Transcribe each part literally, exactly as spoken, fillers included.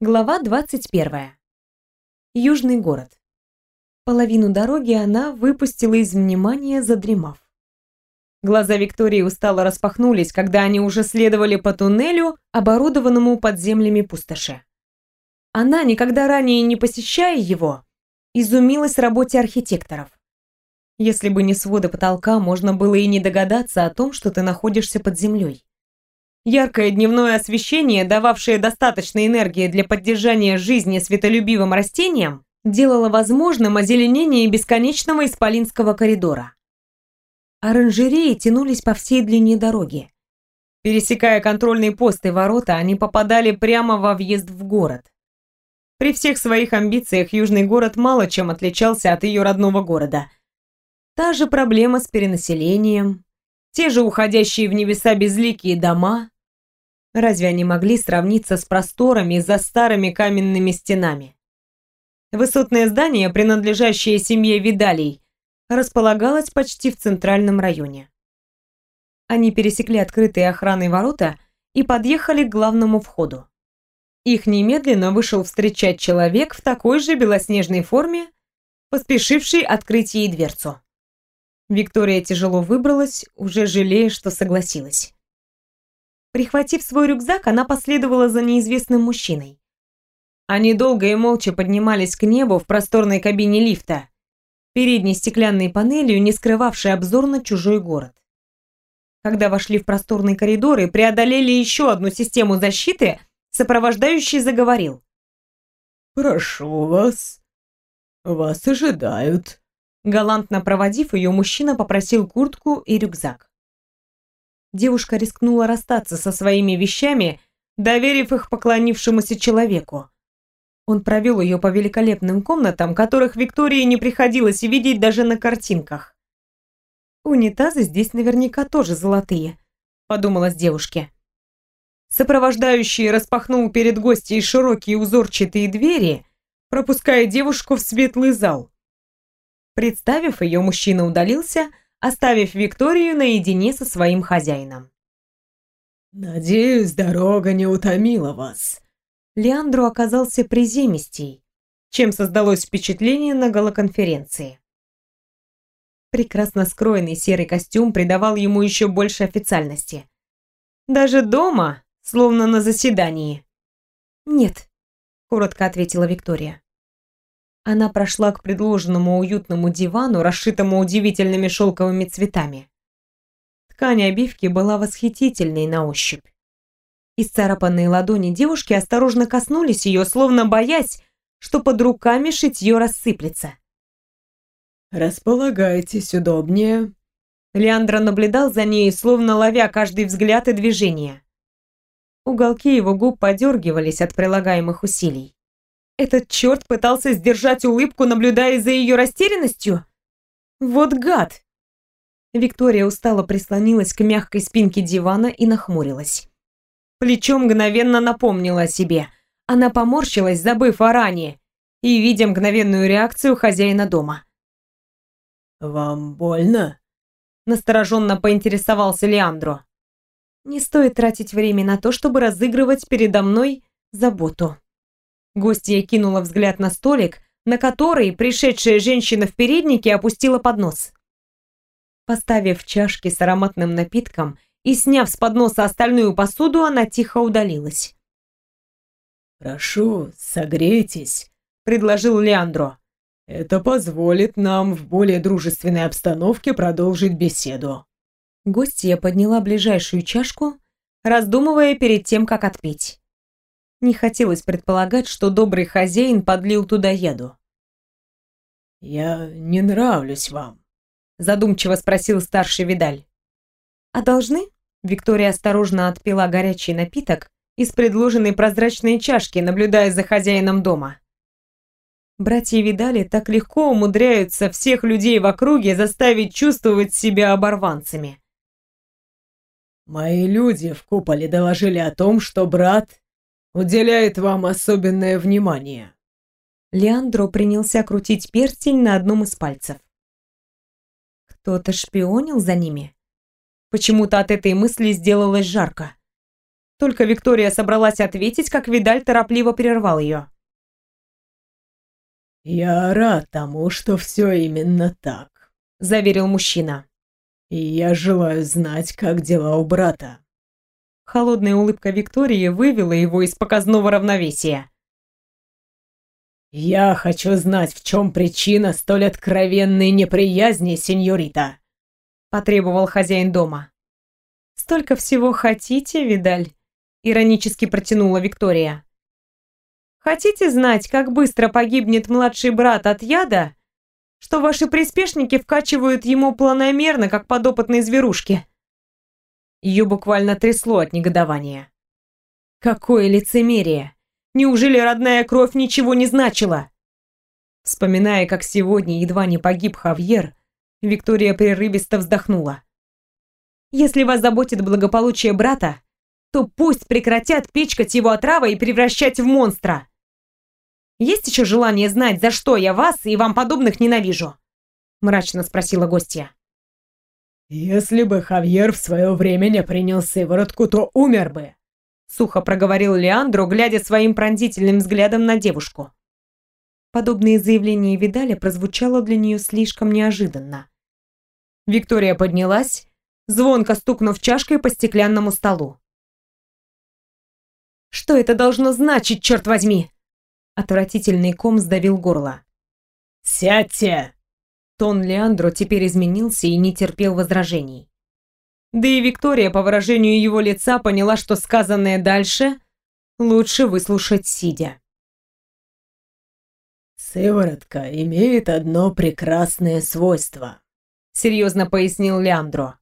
Глава двадцать первая. Южный город. Половину дороги она выпустила из внимания, задремав. Глаза Виктории устало распахнулись, когда они уже следовали по туннелю, оборудованному под землями пустоши. Она, никогда ранее не посещая его, изумилась работе архитекторов. Если бы не своды потолка, можно было и не догадаться о том, что ты находишься под землей. Яркое дневное освещение, дававшее достаточно энергии для поддержания жизни светолюбивым растениям, делало возможным озеленение бесконечного исполинского коридора. Оранжереи тянулись по всей длине дороги. Пересекая контрольные посты и ворота, они попадали прямо во въезд в город. При всех своих амбициях Южный город мало чем отличался от ее родного города. Та же проблема с перенаселением, те же уходящие в небеса безликие дома. Разве они могли сравниться с просторами за старыми каменными стенами? Высотное здание, принадлежащее семье Видалей, располагалось почти в центральном районе. Они пересекли открытые охраной ворота и подъехали к главному входу. Их немедленно вышел встречать человек в такой же белоснежной форме, поспешивший открыть ей дверцу. Виктория тяжело выбралась, уже жалея, что согласилась. Прихватив свой рюкзак, она последовала за неизвестным мужчиной. Они долго и молча поднимались к небу в просторной кабине лифта, передней стеклянной панелью, не скрывавшей обзор на чужой город. Когда вошли в просторный коридор и преодолели еще одну систему защиты, сопровождающий заговорил. «Прошу вас. Вас ожидают». Галантно проводив ее, мужчина попросил куртку и рюкзак. Девушка рискнула расстаться со своими вещами, доверив их поклонившемуся человеку. Он провел ее по великолепным комнатам, которых Виктории не приходилось видеть даже на картинках. «Унитазы здесь наверняка тоже золотые», — подумалось девушке. Сопровождающий распахнул перед гостьей широкие узорчатые двери, пропуская девушку в светлый зал. Представив ее, мужчина удалился, оставив Викторию наедине со своим хозяином. «Надеюсь, дорога не утомила вас». Леандро оказался приземистей, чем создалось впечатление на галоконференции. Прекрасно скроенный серый костюм придавал ему еще больше официальности. Даже дома, словно на заседании. «Нет», — коротко ответила Виктория. Она прошла к предложенному уютному дивану, расшитому удивительными шелковыми цветами. Ткань обивки была восхитительной на ощупь. Исцарапанные ладони девушки осторожно коснулись ее, словно боясь, что под руками шитье рассыплется. «Располагайтесь удобнее». Леандро наблюдал за ней, словно ловя каждый взгляд и движение. Уголки его губ подергивались от прилагаемых усилий. Этот черт пытался сдержать улыбку, наблюдая за ее растерянностью? Вот гад! Виктория устало прислонилась к мягкой спинке дивана и нахмурилась. Плечо мгновенно напомнило о себе. Она поморщилась, забыв о ране, и видя мгновенную реакцию хозяина дома. «Вам больно?» Настороженно поинтересовался Леандро. Не стоит тратить время на то, чтобы разыгрывать передо мной заботу. Гостья кинула взгляд на столик, на который пришедшая женщина в переднике опустила поднос. Поставив чашки с ароматным напитком и сняв с подноса остальную посуду, она тихо удалилась. «Прошу, согрейтесь», — предложил Леандро. «Это позволит нам в более дружественной обстановке продолжить беседу». Гостья подняла ближайшую чашку, раздумывая перед тем, как отпить. Не хотелось предполагать, что добрый хозяин подлил туда яду. «Я не нравлюсь вам?» — задумчиво спросил старший Видаль. «А должны?» — Виктория осторожно отпила горячий напиток из предложенной прозрачной чашки, наблюдая за хозяином дома. Братья Видали так легко умудряются всех людей в округе заставить чувствовать себя оборванцами. «Мои люди в куполе доложили о том, что брат уделяет вам особенное внимание». Леандро принялся крутить перстень на одном из пальцев. Кто-то шпионил за ними? Почему-то от этой мысли сделалось жарко. Только Виктория собралась ответить, как Видаль торопливо прервал ее. «Я рад тому, что все именно так», — заверил мужчина. «И я желаю знать, как дела у брата». Холодная улыбка Виктории вывела его из показного равновесия. «Я хочу знать, в чем причина столь откровенной неприязни, сеньорита», — потребовал хозяин дома. «Столько всего хотите, Видаль?» — иронически протянула Виктория. «Хотите знать, как быстро погибнет младший брат от яда, что ваши приспешники вкачивают ему планомерно, как подопытные зверушки?» Ее буквально трясло от негодования. «Какое лицемерие! Неужели родная кровь ничего не значила?» Вспоминая, как сегодня едва не погиб Хавьер, Виктория прерывисто вздохнула. «Если вас заботит благополучие брата, то пусть прекратят пичкать его отравой и превращать в монстра. Есть еще желание знать, за что я вас и вам подобных ненавижу?» Мрачно спросила гостья. «Если бы Хавьер в свое время не принял сыворотку, то умер бы», — сухо проговорил Леандро, глядя своим пронзительным взглядом на девушку. Подобное заявление Видаля прозвучало для нее слишком неожиданно. Виктория поднялась, звонко стукнув чашкой по стеклянному столу. «Что это должно значить, черт возьми?» Отвратительный ком сдавил горло. «Сядьте!» Тон Леандро теперь изменился и не терпел возражений. Да и Виктория по выражению его лица поняла, что сказанное дальше лучше выслушать сидя. «Сыворотка имеет одно прекрасное свойство», — серьезно пояснил Леандро.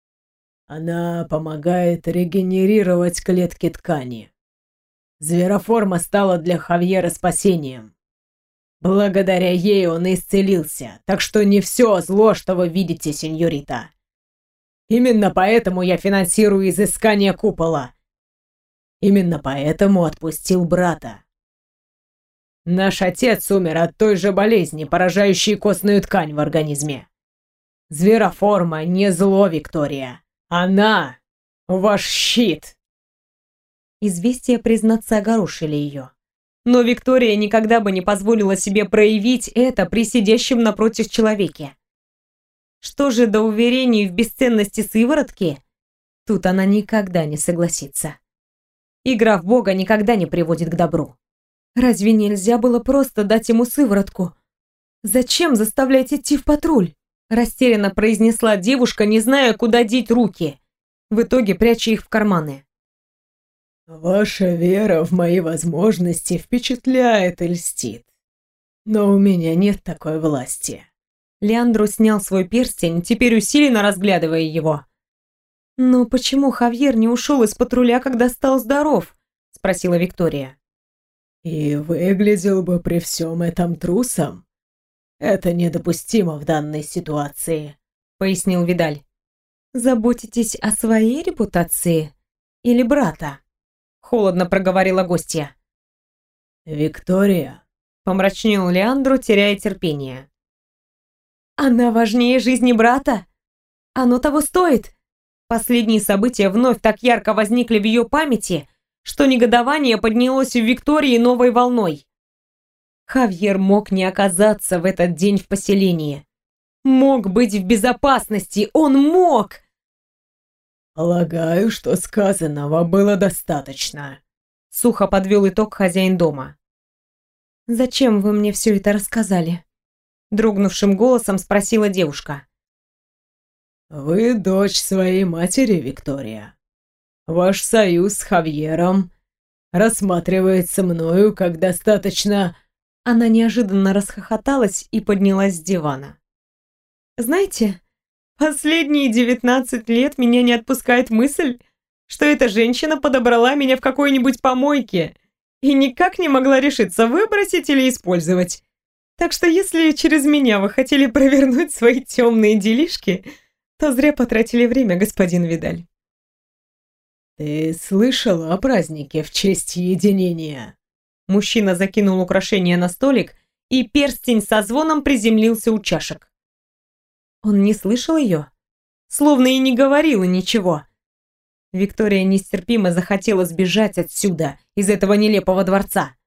«Она помогает регенерировать клетки ткани. Звероформа стала для Хавьера спасением. Благодаря ей он исцелился, так что не все зло, что вы видите, сеньорита. Именно поэтому я финансирую изыскание купола. Именно поэтому отпустил брата. Наш отец умер от той же болезни, поражающей костную ткань в организме. Звероформа не зло, Виктория. Она — ваш щит». Известия, признаться, огорошили ее. Но Виктория никогда бы не позволила себе проявить это при сидящем напротив человеке. Что же до уверений в бесценности сыворотки, тут она никогда не согласится. Игра в Бога никогда не приводит к добру. Разве нельзя было просто дать ему сыворотку? Зачем заставлять идти в патруль? Растерянно произнесла девушка, не зная, куда деть руки, в итоге пряча их в карманы. «Ваша вера в мои возможности впечатляет и льстит. Но у меня нет такой власти». Леандро снял свой перстень, теперь усиленно разглядывая его. «Но почему Хавьер не ушел из патруля, когда стал здоров?» — спросила Виктория. «И выглядел бы при всем этом трусом. Это недопустимо в данной ситуации», — пояснил Видаль. «Заботитесь о своей репутации или брата?» — холодно проговорила гостья. «Виктория», — помрачнел Леандро, теряя терпение. «Она важнее жизни брата? Оно того стоит?» Последние события вновь так ярко возникли в ее памяти, что негодование поднялось в Виктории новой волной. Хавьер мог не оказаться в этот день в поселении. Мог быть в безопасности, он мог! «Полагаю, что сказанного было достаточно», — сухо подвел итог хозяин дома. «Зачем вы мне все это рассказали?» Дрогнувшим голосом спросила девушка. «Вы дочь своей матери, Виктория. Ваш союз с Хавьером рассматривается мною как достаточно...» Она неожиданно расхохоталась и поднялась с дивана. «Знаете, последние девятнадцать лет меня не отпускает мысль, что эта женщина подобрала меня в какой-нибудь помойке и никак не могла решиться, выбросить или использовать. Так что если через меня вы хотели провернуть свои темные делишки, то зря потратили время, господин Видаль». «Ты слышала о празднике в честь единения?» Мужчина закинул украшение на столик, и перстень со звоном приземлился у чашек. Он не слышал ее, словно и не говорил ничего. Виктория нестерпимо захотела сбежать отсюда, из этого нелепого дворца.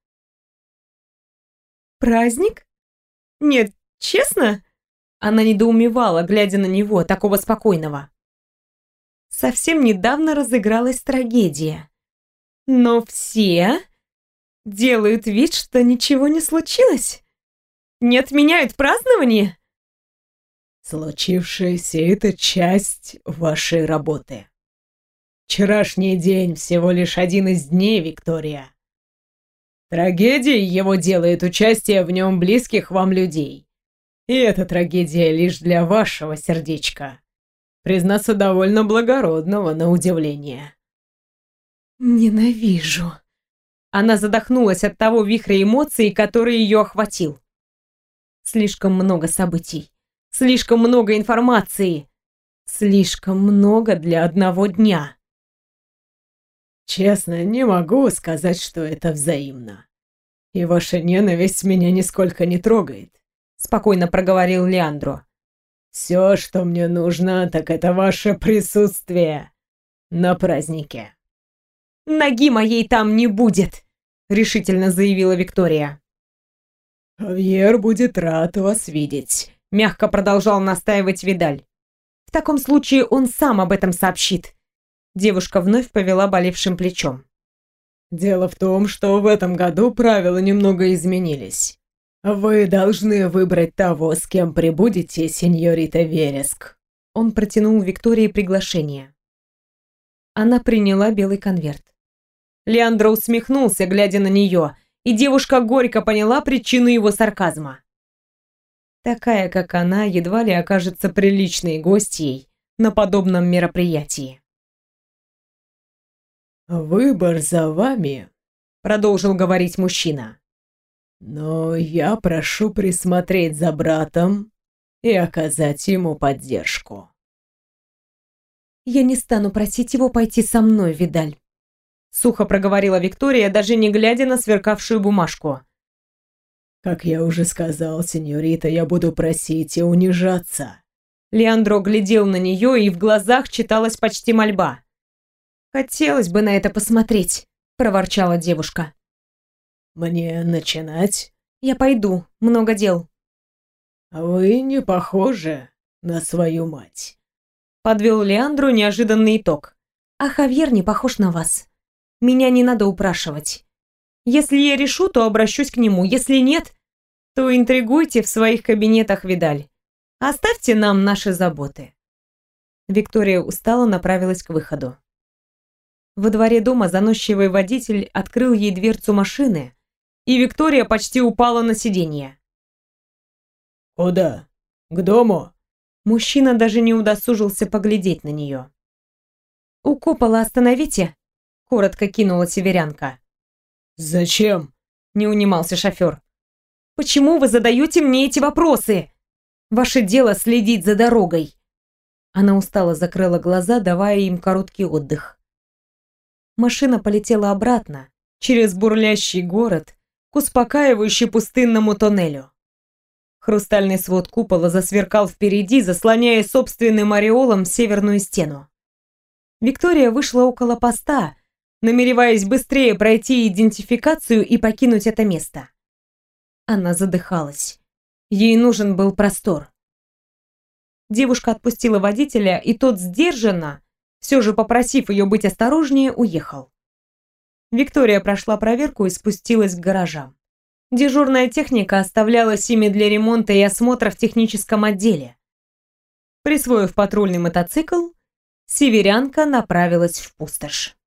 «Праздник? Нет, честно?» Она недоумевала, глядя на него, такого спокойного. Совсем недавно разыгралась трагедия. Но все делают вид, что ничего не случилось. Не отменяют празднование? Случившееся — это часть вашей работы. Вчерашний день всего лишь один из дней, Виктория. Трагедией его делает участие в нем близких вам людей. И эта трагедия лишь для вашего сердечка. Признаться, довольно благородного, на удивление. Ненавижу. Она задохнулась от того вихря эмоций, который ее охватил. Слишком много событий. Слишком много информации. Слишком много для одного дня. Честно, не могу сказать, что это взаимно. И ваша ненависть меня нисколько не трогает, спокойно проговорил Леандро. Все, что мне нужно, так это ваше присутствие на празднике. Ноги моей там не будет, решительно заявила Виктория. Хавьер будет рад вас видеть, мягко продолжал настаивать Видаль. В таком случае он сам об этом сообщит. Девушка вновь повела болевшим плечом. Дело в том, что в этом году правила немного изменились. Вы должны выбрать того, с кем прибудете, сеньорита Вереск. Он протянул Виктории приглашение. Она приняла белый конверт. Леандро усмехнулся, глядя на нее, и девушка горько поняла причину его сарказма. Такая, как она, едва ли окажется приличной гостьей на подобном мероприятии. «Выбор за вами», — продолжил говорить мужчина. «Но я прошу присмотреть за братом и оказать ему поддержку». «Я не стану просить его пойти со мной, Видаль», — сухо проговорила Виктория, даже не глядя на сверкавшую бумажку. «Как я уже сказал, сеньорита, я буду просить и унижаться». Леандро глядел на нее, и в глазах читалась почти мольба. «Хотелось бы на это посмотреть», — проворчала девушка. «Мне начинать?» «Я пойду, много дел». «Вы не похожи на свою мать», — подвел Леандро неожиданный итог. «А Хавьер не похож на вас. Меня не надо упрашивать. Если я решу, то обращусь к нему. Если нет, то интригуйте в своих кабинетах, Видаль. Оставьте нам наши заботы». Виктория устало направилась к выходу. Во дворе дома заносчивый водитель открыл ей дверцу машины, и Виктория почти упала на сиденье. «Куда? К дому?» Мужчина даже не удосужился поглядеть на нее. «У купола остановите», — коротко кинула северянка. «Зачем?» — не унимался шофер. «Почему вы задаете мне эти вопросы? Ваше дело следить за дорогой». Она устало закрыла глаза, давая им короткий отдых. Машина полетела обратно, через бурлящий город, к успокаивающе пустынному тоннелю. Хрустальный свод купола засверкал впереди, заслоняя собственным ореолом северную стену. Виктория вышла около поста, намереваясь быстрее пройти идентификацию и покинуть это место. Она задыхалась. Ей нужен был простор. Девушка отпустила водителя, и тот сдержанно, все же попросив ее быть осторожнее, уехал. Виктория прошла проверку и спустилась к гаражам. Дежурная техника оставлялась ими для ремонта и осмотра в техническом отделе. Присвоив патрульный мотоцикл, северянка направилась в пустошь.